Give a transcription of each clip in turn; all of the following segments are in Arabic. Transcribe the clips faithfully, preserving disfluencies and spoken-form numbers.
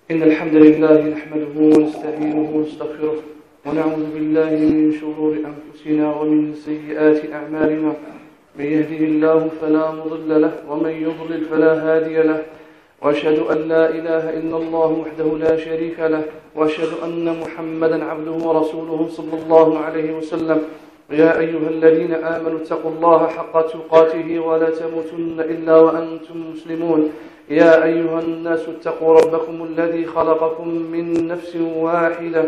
إن الحمد لله نحمده ونستعينه ونستغفره ونعوذ بالله من شرور أنفسنا ومن سيئات أعمالنا. من يهده الله فلا مضل له ومن يضلل فلا هادي له، وأشهد أن لا إله إلا الله وحده لا شريك له، وأشهد أن محمدا عبده ورسوله صلى الله عليه وسلم. يا أيها الذين آمنوا اتقوا الله حق تقاته ولا تموتن إلا وأنتم مسلمون. يا أيها الناس اتقوا ربكم الذي خلقكم من نفس واحدة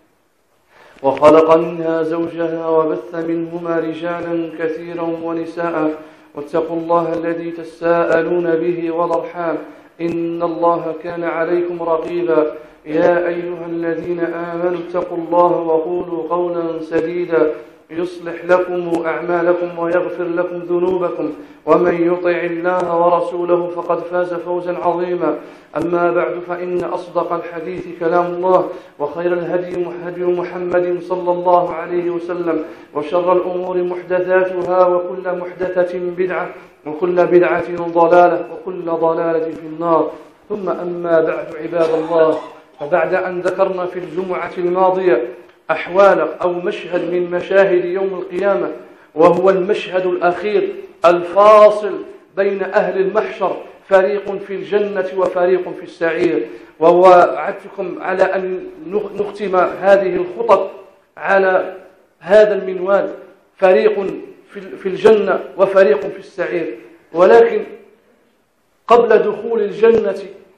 وخلق منها زوجها وبث منهما رجالا كثيرا ونساء، واتقوا الله الذي تساءلون به والأرحام إن الله كان عليكم رقيبا. يا أيها الذين آمنوا اتقوا الله وقولوا قولا سديدا يصلح لكم أعمالكم ويغفر لكم ذنوبكم، ومن يطع الله ورسوله فقد فاز فوزا عظيما. أما بعد، فإن أصدق الحديث كلام الله، وخير الهدي هدي محمد صلى الله عليه وسلم، وشر الأمور محدثاتها، وكل محدثة بدعة، وكل بدعة ضلالة، وكل ضلالة في النار. ثم أما بعد، عباد الله، فبعد أن ذكرنا في الجمعة الماضية أحوال أو مشهد من مشاهد يوم القيامة، وهو المشهد الأخير الفاصل بين أهل المحشر، فريق في الجنة وفريق في السعير. ووعدتكم على أن نختم هذه الخطب على هذا المنوال، فريق في الجنة وفريق في السعير. ولكن قبل دخول الجنة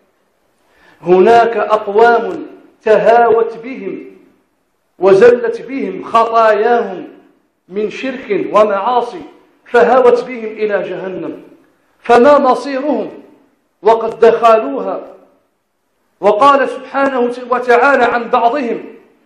هناك أقوام تهاوت بهم وزلت بهم خطاياهم من شرك ومعاصي، فهوت بهم إلى جهنم، فما مصيرهم وقد دخلوها؟ وقال سبحانه وتعالى عن بعضهم: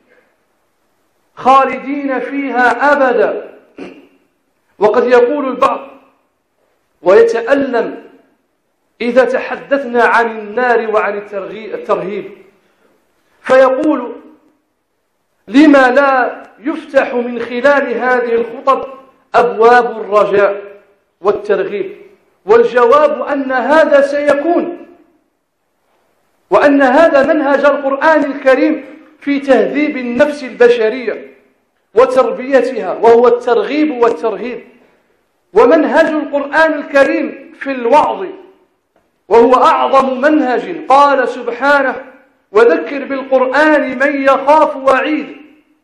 خالدين فيها أبدا. وقد يقول البعض ويتألم إذا تحدثنا عن النار وعن الترهيب، فيقول: لما لا يفتح من خلال هذه الخطب أبواب الرجاء والترغيب؟ والجواب أن هذا سيكون، وأن هذا منهج القرآن الكريم في تهذيب النفس البشرية وتربيتها، وهو الترغيب والترهيب. ومنهج القرآن الكريم في الوعظ، وهو أعظم منهج. قال سبحانه: وذكر بالقرآن من يخاف وعيد.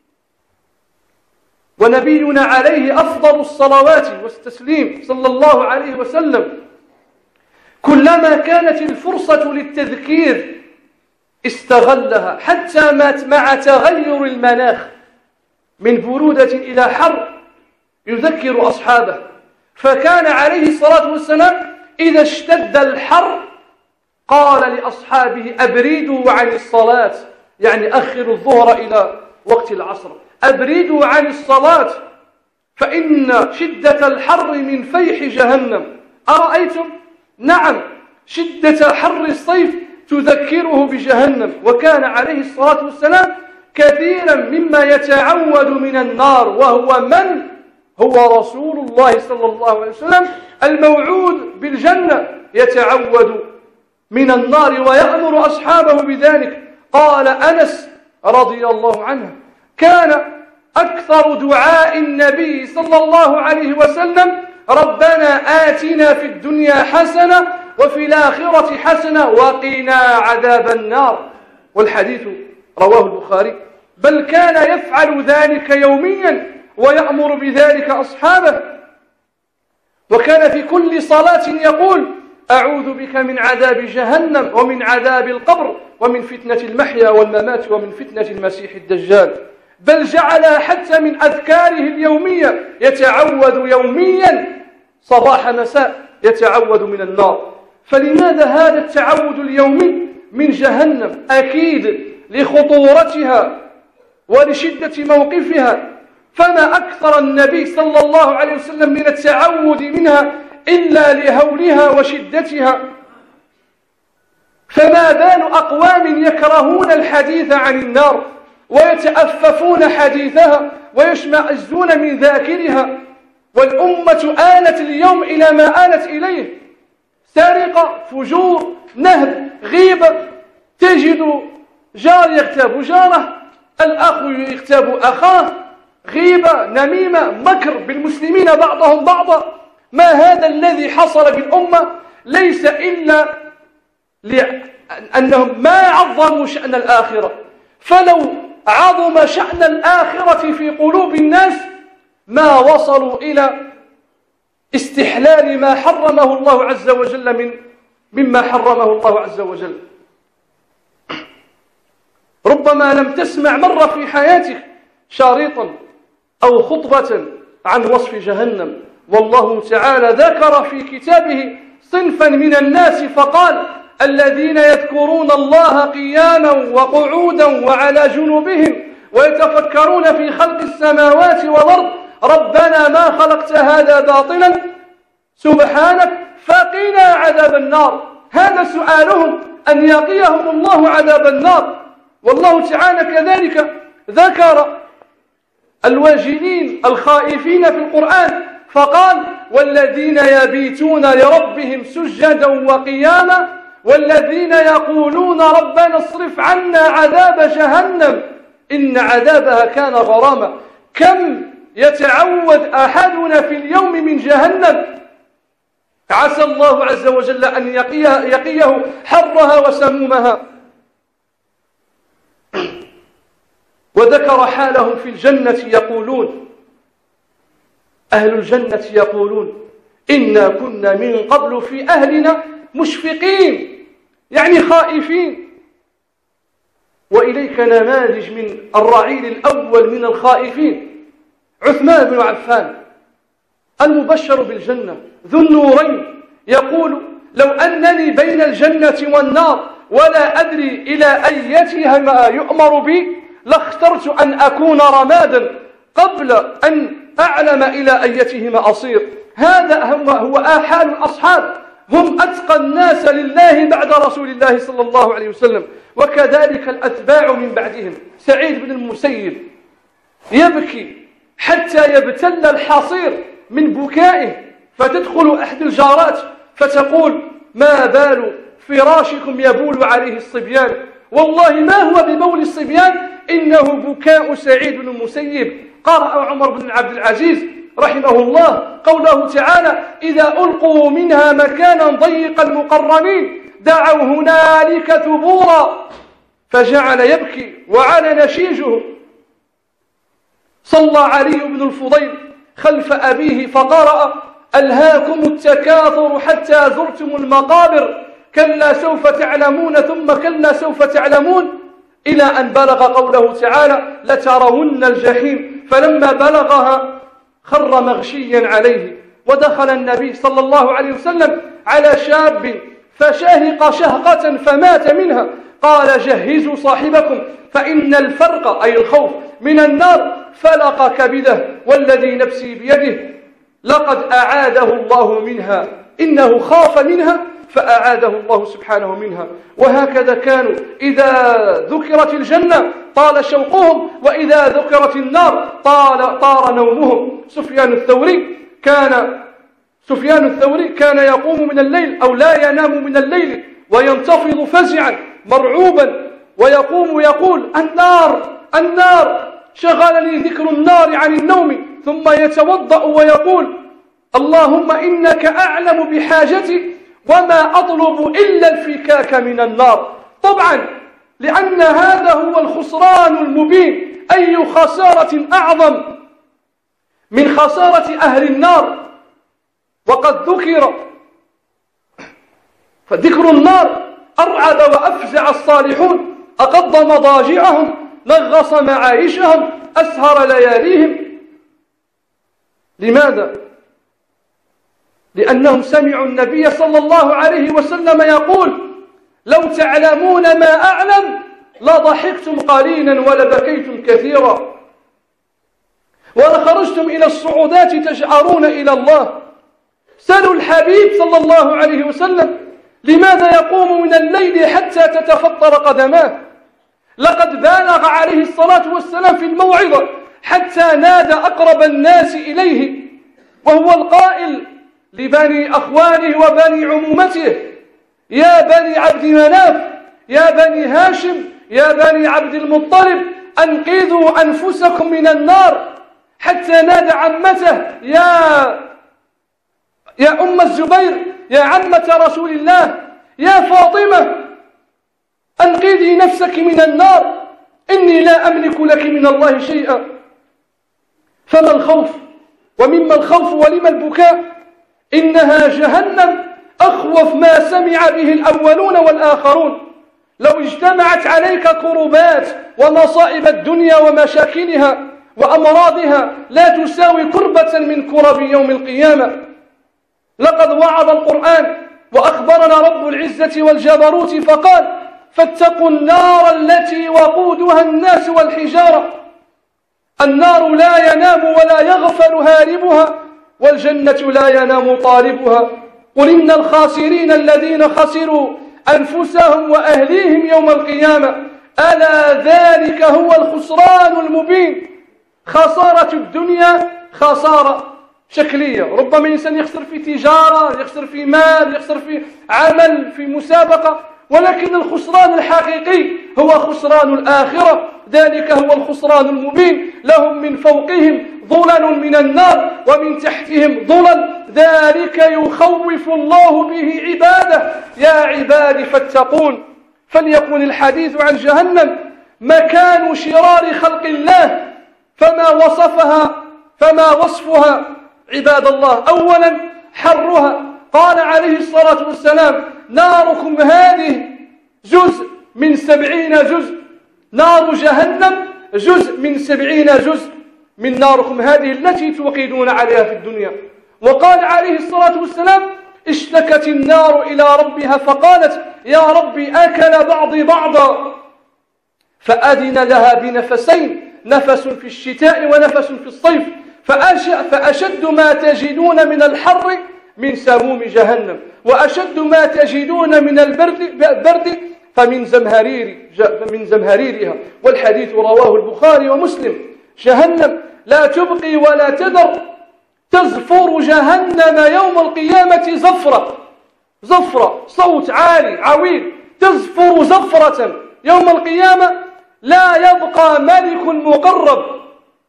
ونبينا عليه أفضل الصلوات والتسليم صلى الله عليه وسلم كلما كانت الفرصة للتذكير استغلها، حتى مع تغير المناخ من برودة إلى حر يذكر أصحابه. فكان عليه الصلاة والسلام إذا اشتد الحر قال لأصحابه: أبردوا عن الصلاة، يعني أخروا الظهر إلى وقت العصر، أبردوا عن الصلاة فإن شدة الحر من فيح جهنم. أرأيتم؟ نعم، شدة حر الصيف تذكره بجهنم. وكان عليه الصلاة والسلام كثيرا مما يتعود من النار، وهو من؟ هو رسول الله صلى الله عليه وسلم الموعود بالجنة، يتعود من النار ويأمر أصحابه بذلك. قال أنس رضي الله عنه: كان أكثر دعاء النبي صلى الله عليه وسلم: ربنا آتنا في الدنيا حسنة وفي الآخرة حسنة وقنا عذاب النار. والحديث رواه البخاري. بل كان يفعل ذلك يوميا ويأمر بذلك أصحابه. وكان في كل صلاة يقول: أعوذ بك من عذاب جهنم ومن عذاب القبر ومن فتنة المحيا والممات ومن فتنة المسيح الدجال. بل جعلها حتى من أذكاره اليومية، يتعوذ يوميا صباح مساء، يتعوذ من النار. فلماذا هذا التعوذ اليومي من جهنم؟ أكيد لخطورتها ولشدة موقفها. فما أكثر النبي صلى الله عليه وسلم من التعوذ منها إلا لهولها وشدتها. فما بال أقوام يكرهون الحديث عن النار ويتأففون حديثها ويشمئزون من ذاكرها. والأمة آلت اليوم إلى ما آلت إليه: سرقة، فجور، نهب، غيبة، تجد جار يغتاب جاره، الأخ يغتاب أخاه، غيبة، نميمة، مكر بالمسلمين بعضهم بعضا. ما هذا الذي حصل بالأمة ليس إلا لأنهم ما عظموا شأن الآخرة، فلو عظم شأن الآخرة في قلوب الناس ما وصلوا إلى استحلال ما حرمه الله عز وجل من مما حرمه الله عز وجل. ربما لم تسمع مرة في حياتك شريطا أو خطبة عن وصف جهنم، والله تعالى ذكر في كتابه صنفا من الناس فقال: الذين يذكرون الله قياما وقعودا وعلى جنوبهم ويتفكرون في خلق السماوات والأرض ربنا ما خلقت هذا باطلا سبحانك فقنا عذاب النار. هذا سؤالهم، أن يقيهم الله عذاب النار. والله تعالى كذلك ذكر الواجلين الخائفين في القرآن فقال: والذين يبيتون لربهم سجدا وقياما والذين يقولون ربنا اصرف عنا عذاب جهنم إن عذابها كان غراما. كم يتعود أحدنا في اليوم من جهنم، عسى الله عز وجل أن يقيه, يقيه حرها وسمومها. وذكر حالهم في الجنة يقولون، أهل الجنة يقولون: إنا كنا من قبل في أهلنا مشفقين، يعني خائفين. وإليك نماذج من الرعيل الأول من الخائفين، عثمان بن عفان المبشر بالجنة ذو النورين، يقول: لو أنني بين الجنة والنار ولا أدري إلى أيتهما يؤمر بي لاخترت أن أكون رمادا قبل أن أعلم إلى أيتهما أصير. هذا هو آحال الأصحاب، هم أتقى الناس لله بعد رسول الله صلى الله عليه وسلم، وكذلك الأتباع من بعدهم. سعيد بن المسيب يبكي حتى يبتل الحصير من بكائه، فتدخل أحد الجارات فتقول: ما بال فراشكم يبول عليه الصبيان؟ والله ما هو ببول الصبيان، إنه بكاء سعيد بن المسيب. قرأ عمر بن عبد العزيز رحمه الله قوله تعالى: إذا ألقوا منها مكانا ضيقا مقرنين دعوا هنالك ثبورا، فجعل يبكي وعلى نشيجه. صلى علي بن الفضيل خلف أبيه فقرأ: ألهاكم التكاثر حتى زرتم المقابر كلا سوف تعلمون ثم كلا سوف تعلمون، إلى أن بلغ قوله تعالى: لترون الجحيم فلما بلغها خر مغشيا عليه. ودخل النبي صلى الله عليه وسلم على شاب فشهق شهقة فمات منها، قال: جهزوا صاحبكم فإن الفرق أي الخوف من النار فلق كبده والذي نفسي بيده لقد أعاده الله منها، إنه خاف منها فأعاده الله سبحانه منها. وهكذا كانوا إذا ذكرت الجنة طال شوقهم، وإذا ذكرت النار طال طار نومهم. سفيان الثوري كان سفيان الثوري كان يقوم من الليل أو لا ينام من الليل وينتفض فزعا مرعوبا، ويقوم يقول: النار النار، شغلني ذكر النار عن النوم. ثم يتوضأ ويقول: اللهم إنك أعلم بحاجتي وما أطلب إلا الفكاك من النار. طبعا لأن هذا هو الخسران المبين. أي خسارة أعظم من خسارة أهل النار؟ وقد ذكر فذكر النار أرعب وأفزع الصالحون، أقض مضاجعهم، نغص معايشهم، أسهر لياليهم. لماذا؟ لأنهم سمعوا النبي صلى الله عليه وسلم يقول: لو تعلمون ما أعلم لضحكتم قليلا ولبكيتم كثيرا ولخرجتم إلى الصعودات تجأرون إلى الله. سلوا الحبيب صلى الله عليه وسلم لماذا يقوم من الليل حتى تتفطر قدماه. لقد بالغ عليه الصلاة والسلام في الموعظة حتى نادى أقرب الناس إليه، وهو القائل لبني أخوانه وبني عمومته: يا بني عبد مناف يا بني هاشم يا بني عبد المطلب أنقذوا أنفسكم من النار، حتى نادى عمته يا يا أم الزبير يا عمة رسول الله يا فاطمة أنقذي نفسك من النار، إني لا أملك لك من الله شيئا. فما الخوف ومما الخوف ولما البكاء؟ إنها جهنم أخوف ما سمع به الأولون والآخرون. لو اجتمعت عليك كربات ومصائب الدنيا ومشاكلها وأمراضها لا تساوي كربة من كرب يوم القيامة. لقد وعظ القرآن وأخبرنا رب العزة والجبروت فقال: فاتقوا النار التي وقودها الناس والحجارة. النار لا ينام ولا يغفل هاربها، والجنة لا ينام طالبها. قل إن الخاسرين الذين خسروا أنفسهم وأهليهم يوم القيامة ألا ذلك هو الخسران المبين. خسارة الدنيا خسارة شكلية، ربما إنسان يخسر في تجارة، يخسر في مال، يخسر في عمل، في مسابقة، ولكن الخسران الحقيقي هو خسران الآخرة، ذلك هو الخسران المبين. لهم من فوقهم ظلل من النار ومن تحتهم ظلل، ذلك يخوف الله به عباده، يا عباد فاتقون. فليكن الحديث عن جهنم مكان شرار خلق الله، فما وصفها فما وصفها عباد الله؟ أولا حرها، قال عليه الصلاة والسلام: ناركم هذه جزء من سبعين جزء، نار جهنم جزء من سبعين جزء من ناركم هذه التي توقدون عليها في الدنيا. وقال عليه الصلاة والسلام: اشتكت النار إلى ربها فقالت: يا ربي أكل بعضي بعضا، فأذن لها بنفسين، نفس في الشتاء ونفس في الصيف، فأشد ما تجدون من الحر من سموم جهنم، وأشد ما تجدون من البرد فمن زمهرير من زمهريرها. والحديث رواه البخاري ومسلم. جهنم لا تبقي ولا تذر، تزفر جهنم يوم القيامة زفرة زفرة صوت عالي عويل، تزفر زفرة يوم القيامة. لا يبقى ملك مقرب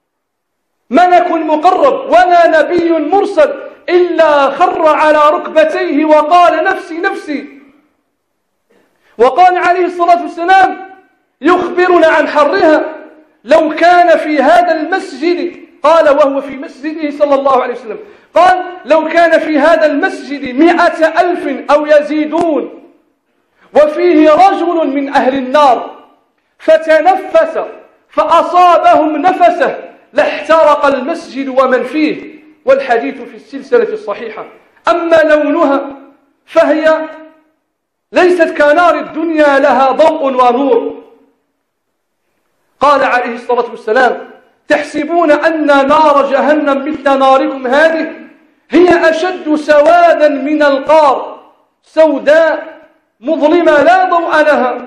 ملك مقرب ولا نبي مرسل إلا خر على ركبتيه وقال: نفسي نفسي. وقال عليه الصلاة والسلام يخبرنا عن حرها: لو كان في هذا المسجد، قال وهو في مسجده صلى الله عليه وسلم، قال: لو كان في هذا المسجد مئة ألف أو يزيدون وفيه رجل من أهل النار فتنفس فأصابهم نفسه لاحترق المسجد ومن فيه. والحديث في السلسلة الصحيحة. أما لونها فهي ليست كنار الدنيا، لها ضوء ونور. قال عليه الصلاة والسلام: تحسبون أن نار جهنم مثل ناركم هذه، هي أشد سوادا من القار، سوداء مظلمة لا ضوء لها.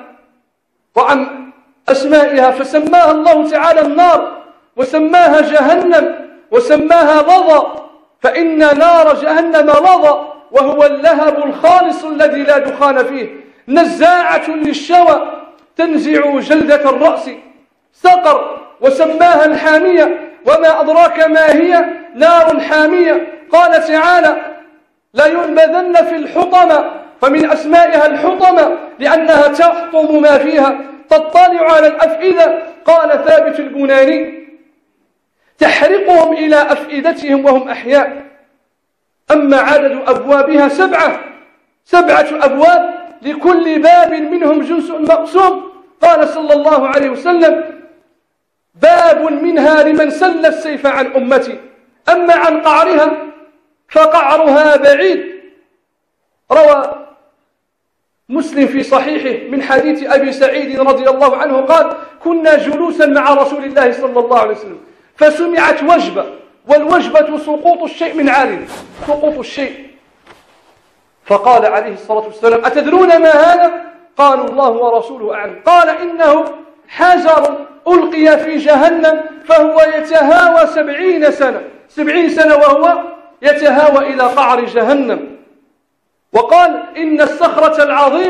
وعن أسمائها فسماها الله تعالى النار، وسماها جهنم، وسماها لظى، فإن نار جهنم لظى، وهو اللهب الخالص الذي لا دخان فيه، نزاعة للشوى تنزع جلدة الرأس. سقر، وسماها الحامية، وما أدراك ما هي؟ نار حامية. قال تعالى: لا ينبذن في الحطمة، فمن أسمائها الحطمة لأنها تحطم ما فيها، تطلع على الأفئدة. قال ثابت البناني: تحرقهم إلى أفئدتهم وهم أحياء. أما عدد أبوابها سبعة سبعة أبواب، لكل باب منهم جزء مقسوم. قال صلى الله عليه وسلم: باب منها لمن سل السيف عن أمتي. أما عن قعرها فقعرها بعيد. روى مسلم في صحيحه من حديث أبي سعيد رضي الله عنه قال: كنا جلوسا مع رسول الله صلى الله عليه وسلم فسمعت وجبة، والوجبة سقوط الشيء من عالٍ، سقوط الشيء. فقال عليه الصلاة والسلام: أتدرون ما هذا؟ قالوا: الله ورسوله أعلم. قال: إنه حجر ألقي في جهنم فهو يتهاوى سبعين سنة سبعين سنة وهو يتهاوى إلى قعر جهنم. وقال: إن الصخرة العظيمة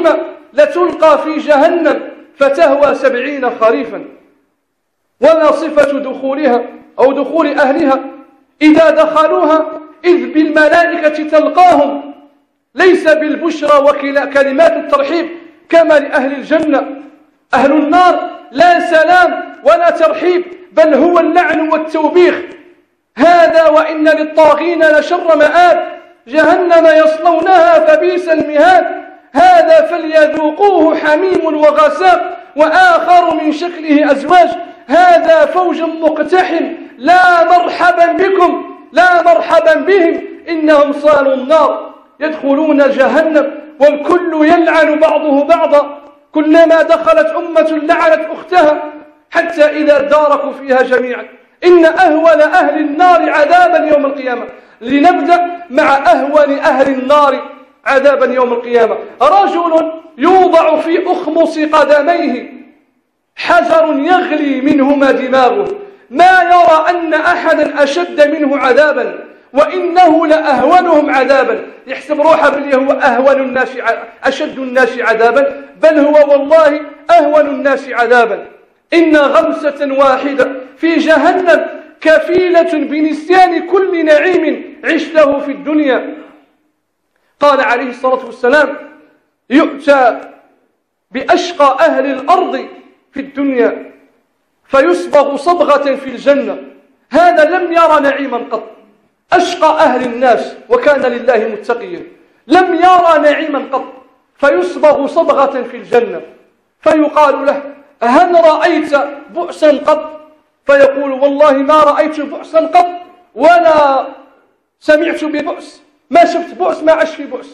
لتلقى في جهنم فتهوى سبعين خريفا. وما صفة دخولها أو دخول أهلها؟ إذا دخلوها إذ بالملائكة تلقاهم، ليس بالبشرى وكلمات الترحيب كما لأهل الجنة. أهل النار لا سلام ولا ترحيب، بل هو اللعن والتوبيخ. هذا وإن للطاغين لشر مآب، جهنم يصلونها فبئس المهاد. هذا فليذوقوه حميم وغساق وآخر من شكله أزواج. هذا فوج مقتحم لا مرحبا بكم لا مرحبا بهم إنهم صالوا النار. يدخلون جهنم والكل يلعن بعضه بعضا، كلما دخلت أمة لعنت أختها حتى إذا داركوا فيها جميعا. إن أهون أهل النار عذابا يوم القيامة. لنبدأ مع أهون أهل النار عذابا يوم القيامة. رجل يوضع في أخمص قدميه حجر يغلي منهما دماغه، ما يرى أن أحدا أشد منه عذابا، وإنه لأهونهم عذابا. يحسب روحه بل هو أهون الناس أشد الناس عذابا، بل هو والله أهون الناس عذابا. إن غمسة واحدة في جهنم كفيلة بنسيان كل نعيم عشته في الدنيا. قال عليه الصلاة والسلام: يؤتى بأشقى أهل الأرض في الدنيا فيصبغ صبغة في الجنة، هذا لم يرى نعيما قط. أشقى أهل الناس وكان لله متقيا، لم يرى نعيما قط، فيصبغ صبغة في الجنة، فيقال له: هل رأيت بؤسا قط؟ فيقول: والله ما رأيت بؤسا قط ولا سمعت ببؤس، ما شفت بؤس، ما عشت في بؤس.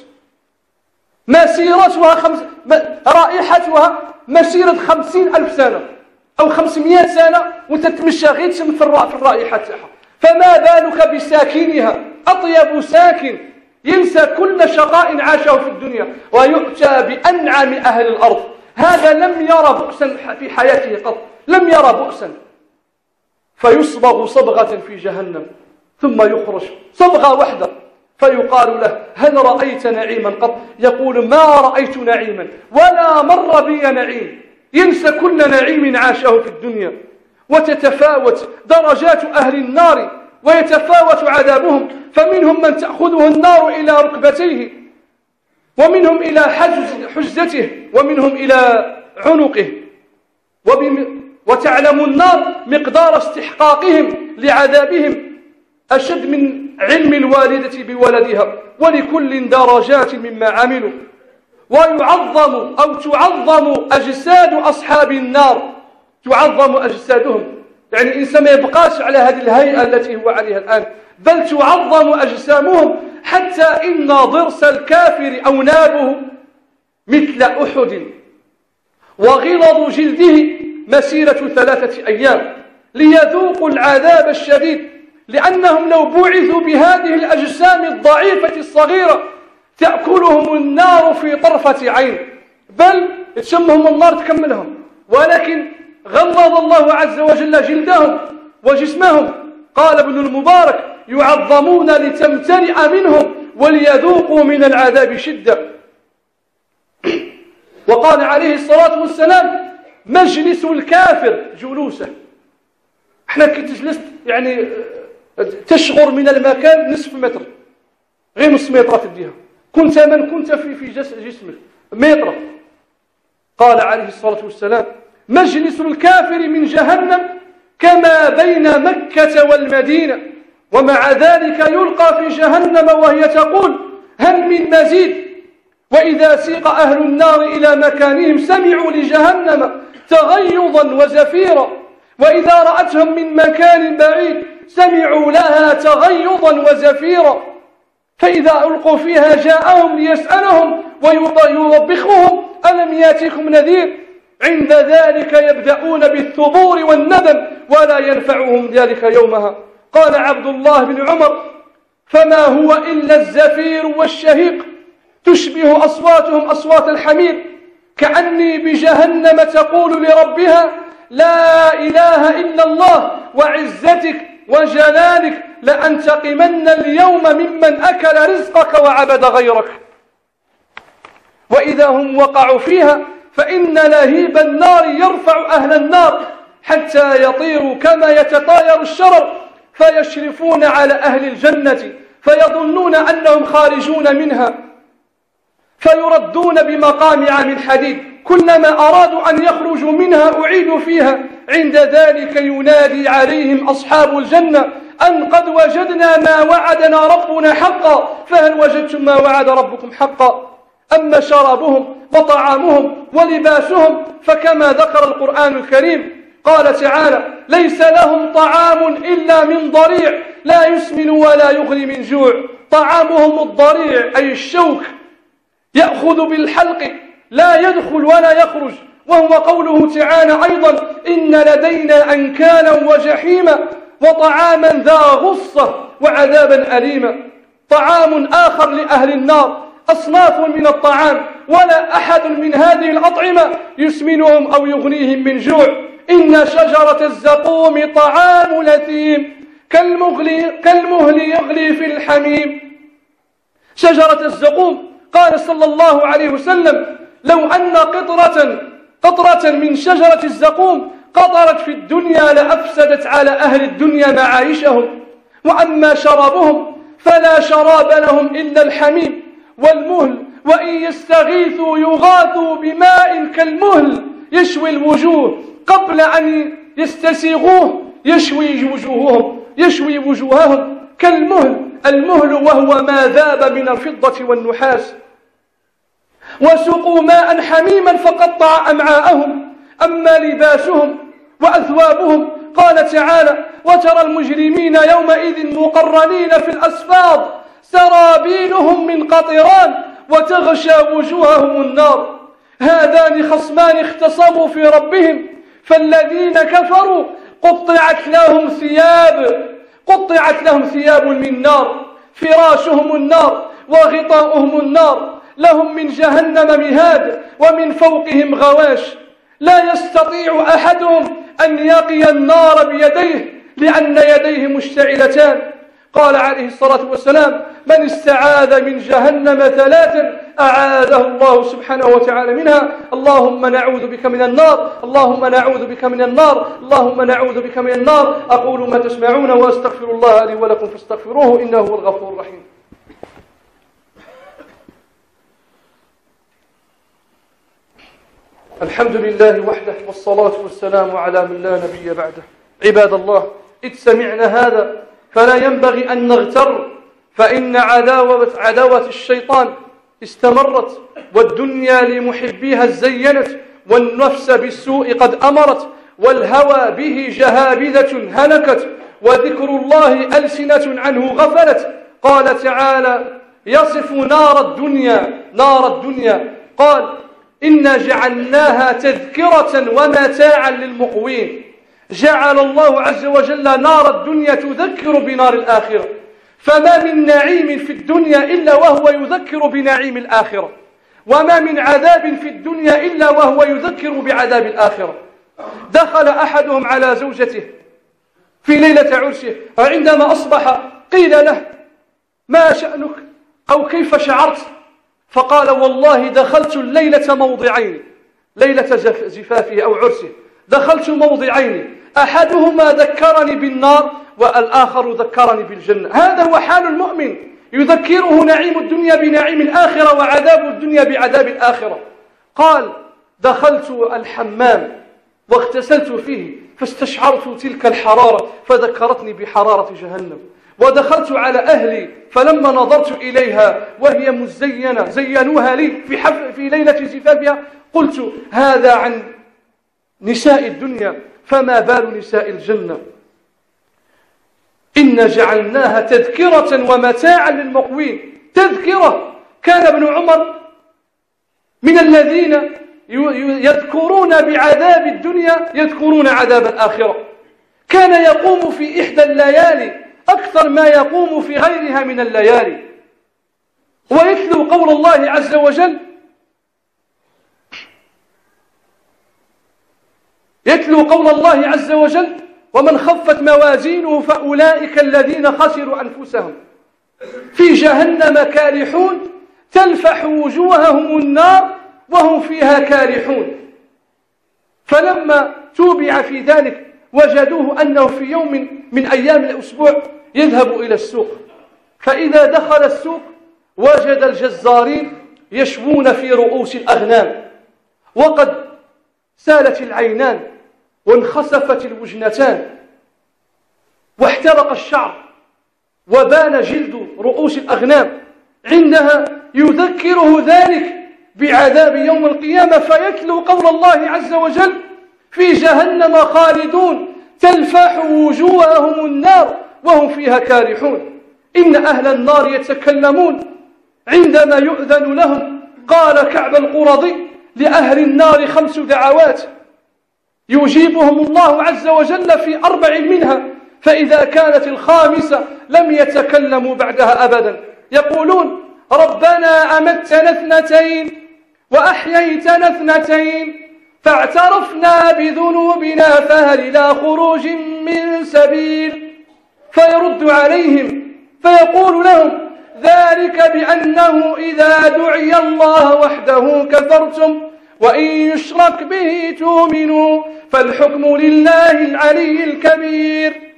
مسيرتها خمس... رائحتها مسيرة خمسين ألف سنة أو خمسمائة سنة وانت تمشى غير تشم في الرائحة تاعها، فما بالك بساكنها؟ أطيب ساكن ينسى كل شقاء عاشه في الدنيا ويؤتى بأنعم أهل الأرض. هذا لم يرى بؤسا في حياته قط، لم يرى بؤسا. فيصبغ صبغة في جهنم ثم يخرج صبغة واحدة، فيقال له: هل رأيت نعيما قط؟ يقول: ما رأيت نعيما ولا مر بي نعيم. ينسى كل نعيم عاشه في الدنيا. وتتفاوت درجات أهل النار ويتفاوت عذابهم، فمنهم من تأخذه النار إلى ركبتيه، ومنهم إلى حجزته، ومنهم إلى عنقه. وتعلم النار مقدار استحقاقهم لعذابهم أشد من علم الوالدة بولدها، ولكل درجات مما عملوا. ويعظم أو تعظم أجساد أصحاب النار، تعظم أجسادهم، يعني الإنسان ما يبقاش على هذه الهيئة التي هو عليها الآن، بل تعظم أجسامهم حتى إن ضرس الكافر أو نابه مثل أحد، وغلظ جلده مسيرة ثلاثة أيام، ليذوقوا العذاب الشديد، لأنهم لو بعثوا بهذه الأجسام الضعيفة الصغيرة تأكلهم النار في طرفة عين، بل تشمهم النار تكملهم، ولكن غلظ الله عز وجل جلدهم وجسمهم. قال ابن المبارك: يعظمون لتمتلئ منهم وليذوقوا من العذاب شدة. وقال عليه الصلاة والسلام: مجلس الكافر جلوسه. احنا كي تجلس يعني تشغر من المكان نصف متر، غير نصف متر تديها، كنت من كنت في في جسمك متر. قال عليه الصلاة والسلام: مجلس الكافر من جهنم كما بين مكة والمدينة، ومع ذلك يلقى في جهنم وهي تقول: هل من مزيد؟ وإذا سيق أهل النار إلى مكانهم سمعوا لجهنم تغيظا وزفيرا، وإذا رأتهم من مكان بعيد سمعوا لها تغيظا وزفيرا، فإذا ألقوا فيها جاءهم ليسألهم ويوبخهم: ألم ياتكم نذير؟ عند ذلك يبدأون بالثبور والندم ولا ينفعهم ذلك يومها. قال عبد الله بن عمر: فما هو إلا الزفير والشهيق، تشبه أصواتهم أصوات الحمير، كأني بجهنم تقول لربها: لا إله إلا الله وعزتك وجلالك لأنتقمن اليوم ممن أكل رزقك وعبد غيرك. وإذا هم وقعوا فيها فإن لهيب النار يرفع أهل النار حتى يطيروا كما يتطاير الشرر فيشرفون على أهل الجنة فيظنون أنهم خارجون منها فيردون بمقامع من حديد كلما أرادوا أن يخرجوا منها أعيدوا فيها عند ذلك ينادي عليهم أصحاب الجنة أن قد وجدنا ما وعدنا ربنا حقا فهل وجدتم ما وعد ربكم حقا. أما شرابهم وطعامهم ولباسهم فكما ذكر القرآن الكريم قال تعالى ليس لهم طعام إلا من ضريع لا يسمن ولا يغني من جوع. طعامهم الضريع أي الشوك يأخذ بالحلق لا يدخل ولا يخرج، وهو قوله تعالى أيضا إن لدينا أنكالا وجحيما وطعاما ذا غصة وعذابا أليما. طعام آخر لأهل النار أصناف من الطعام ولا أحد من هذه الأطعمة يسمنهم أو يغنيهم من جوع. إن شجرة الزقوم طعام لثيم كالمهل يغلي في الحميم. شجرة الزقوم قال صلى الله عليه وسلم لو أن قطرة قطرة من شجرة الزقوم قطرت في الدنيا لأفسدت على أهل الدنيا معايشهم. وأما شرابهم فلا شراب لهم إلا الحميم والمهل وإن يستغيثوا يغاثوا بماء كالمهل يشوي الوجوه قبل أن يستسيغوه يشوي وجوههم يشوي وجوههم كالمهل. المهل وهو ما ذاب من الفضة والنحاس. وسقوا ماء حميما فقطع أمعاءهم. أما لباسهم وأثوابهم قال تعالى وترى المجرمين يومئذ مقرنين في الأصفاد سرابيلهم من قطران وتغشى وجوههم النار. هذان خصمان اختصموا في ربهم فالذين كفروا قطعت لهم ثياب قطعت لهم ثياب من نار فراشهم النار وغطاؤهم النار لهم من جهنم مهاد ومن فوقهم غواش لا يستطيع أحدهم أن يقي النار بيديه لأن يديه مشتعلتان. قال عليه الصلاة والسلام من استعاذ من جهنم ثلاثا أعاذه الله سبحانه وتعالى منها. اللهم نعوذ بك من النار اللهم نعوذ بك من النار اللهم نعوذ بك من النار. أقول ما تسمعون وأستغفر الله لي ولكم فاستغفروه إنه هو الغفور الرحيم. الحمد لله وحده والصلاة والسلام على من لا نبي بعده. عباد الله إذ سمعنا هذا فلا ينبغي أن نغتر فإن عداوة, عداوة الشيطان استمرت والدنيا لمحبيها زينت والنفس بالسوء قد أمرت والهوى به جهابذة هلكت وذكر الله ألسنة عنه غفلت. قال تعالى يصف نار الدنيا نار الدنيا قال إنا جعلناها تذكرة ومتاعا للمقوين. جعل الله عز وجل نار الدنيا تذكر بنار الآخرة فما من نعيم في الدنيا إلا وهو يذكر بنعيم الآخرة وما من عذاب في الدنيا إلا وهو يذكر بعذاب الآخرة. دخل أحدهم على زوجته في ليلة عرسه وعندما أصبح قيل له ما شأنك أو كيف شعرت فقال والله دخلت الليلة موضعين ليلة زفافه أو عرسه دخلت موضعين أحدهما ذكرني بالنار والآخر ذكرني بالجنة. هذا هو حال المؤمن يذكره نعيم الدنيا بنعيم الآخرة وعذاب الدنيا بعذاب الآخرة. قال دخلت الحمام واغتسلت فيه فاستشعرت تلك الحرارة فذكرتني بحرارة جهنم. ودخلت على أهلي فلما نظرت إليها وهي مزينة زينوها لي في, حفل في ليلة زفافها قلت هذا عن نساء الدنيا فما بال نساء الجنة. إن جعلناها تذكرة ومتاعا للمقوين. تذكرة. كان ابن عمر من الذين يذكرون بعذاب الدنيا يذكرون عذاب الآخرة. كان يقوم في إحدى الليالي أكثر ما يقوم في غيرها من الليالي ويتلو قول الله عز وجل يتلو قول الله عز وجل ومن خفت موازينه فأولئك الذين خسروا أنفسهم في جهنم كالحون تلفح وجوههم النار وهم فيها كالحون. فلما توبع في ذلك وجدوه أنه في يوم من أيام الأسبوع يذهب إلى السوق، فإذا دخل السوق وجد الجزارين يشوون في رؤوس الأغنام، وقد سالت العينان وانخسفت الوجنتان واحترق الشعر وبان جلد رؤوس الأغنام. عندها يذكره ذلك بعذاب يوم القيامة، فيتلو قول الله عز وجل: في جهنم خالدون تلفح وجوههم النار وهم فيها كالحون. إن أهل النار يتكلمون عندما يؤذن لهم. قال كعب القرظي: لأهل النار خمس دعوات يجيبهم الله عز وجل في أربع منها، فإذا كانت الخامسة لم يتكلموا بعدها أبدا. يقولون: ربنا أمتنا اثنتين وأحييتنا اثنتين فاعترفنا بذنوبنا فهل إلى خروج من سبيل. فيرد عليهم فيقول لهم: ذلك بأنه إذا دعي الله وحده كفرتم وإن يشرك به تؤمنوا فالحكم لله العلي الكبير.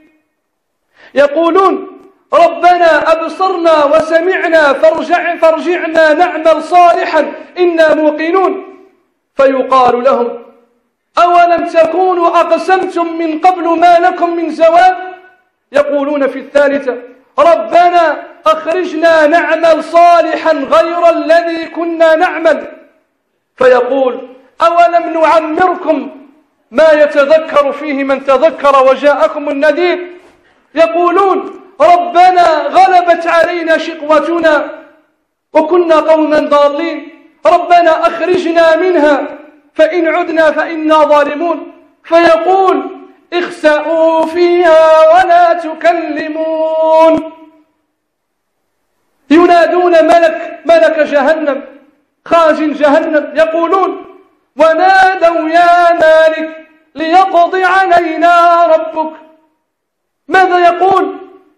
يقولون: ربنا أبصرنا وسمعنا فارجع فارجعنا نعمل صالحا إنا موقنون. فيقال لهم: أولم تكونوا أقسمتم من قبل ما لكم من زوال. يقولون في الثالثة: ربنا أخرجنا نعمل صالحا غير الذي كنا نعمل. فيقول: أولم نعمركم ما يتذكر فيه من تذكر وجاءكم النذير. يقولون: ربنا غلبت علينا شقوتنا وكنا قوما ضالين، ربنا أخرجنا منها فإن عدنا فإنا ظالمون. فيقول: اخسأوا فيها ولا تكلمون. ينادون ملك ملك جهنم خازن جهنم، يقولون: ونادوا يا مالك ليقضي علينا ربك. ماذا يقول؟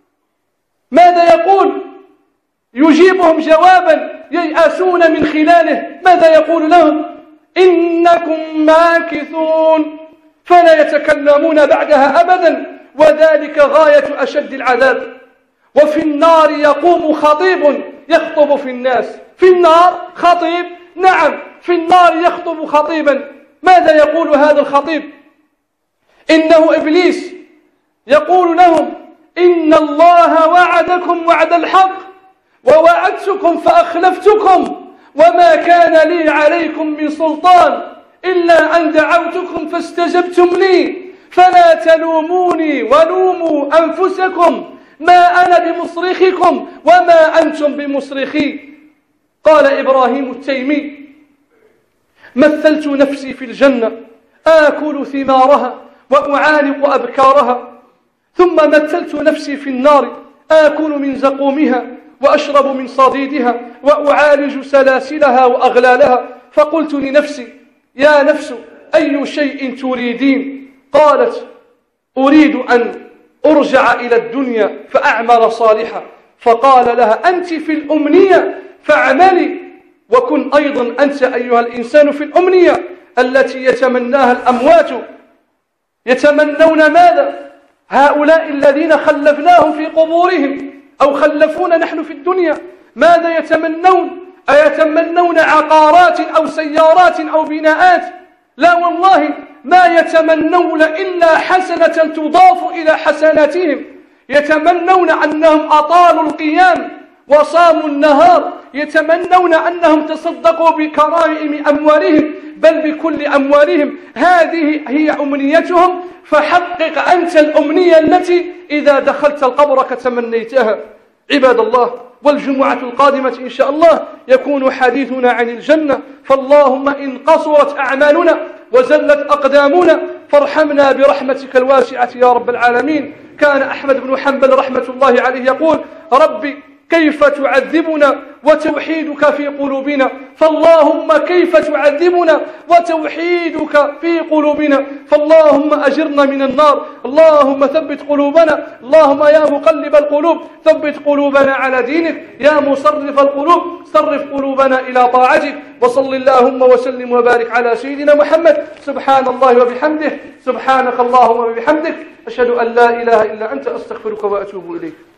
ماذا يقول؟ يجيبهم جوابا ييأسون من خلاله. ماذا يقول لهم؟ إنكم ماكثون. فلا يتكلمون بعدها أبدا، وذلك غاية أشد العذاب. وفي النار يقوم خطيب يخطب في الناس. في النار خطيب، نعم في النار يخطب خطيبا. ماذا يقول هذا الخطيب؟ إنه إبليس. يقول لهم: إن الله وعدكم وعد الحق ووعدتكم فأخلفتكم وما كان لي عليكم من سلطان إلا أن دعوتكم فاستجبتم لي فلا تلوموني ولوموا أنفسكم ما أنا بمصرخكم وما أنتم بمصرخي. قال إبراهيم التيمي: مثلت نفسي في الجنة آكل ثمارها وأعانق أبكارها، ثم مثلت نفسي في النار آكل من زقومها وأشرب من صديدها وأعالج سلاسلها وأغلالها. فقلت لنفسي: يا نفس أي شيء تريدين؟ قالت: أريد أن أرجع إلى الدنيا فأعمل صالحا. فقال لها: أنت في الأمنية فاعملي، وكن أيضا أنت أيها الإنسان في الأمنية التي يتمناها الأموات. يتمنون ماذا؟ هؤلاء الذين خلفناهم في قبورهم أو خلفونا نحن في الدنيا، ماذا يتمنون؟ أيتمنون عقارات أو سيارات أو بناءات؟ لا والله، ما يتمنون إلا حسنة تضاف إلى حسناتهم. يتمنون أنهم أطالوا القيام وصاموا النهار، يتمنون أنهم تصدقوا بكرائم أموالهم بل بكل أموالهم. هذه هي أمنيتهم. فحقق أنت الأمنية التي إذا دخلت القبر تمنيتها. عباد الله، والجمعة القادمة إن شاء الله يكون حديثنا عن الجنة. فاللهم إن قصرت أعمالنا وزلت أقدامنا فارحمنا برحمتك الواسعة يا رب العالمين. كان أحمد بن حنبل رحمة الله عليه يقول: ربي كيف تعذبنا وتوحيدك في قلوبنا، فاللهم كيف تعذبنا وتوحيدك في قلوبنا، فاللهم أجرنا من النار. اللهم ثبت قلوبنا، اللهم يا مقلب القلوب ثبت قلوبنا على دينك، يا مصرف القلوب صرف قلوبنا إلى طاعتك. وصل اللهم وسلم وبارك على سيدنا محمد. سبحان الله وبحمده، سبحانك اللهم وبحمدك، أشهد أن لا إله إلا أنت، أستغفرك وأتوب إليك.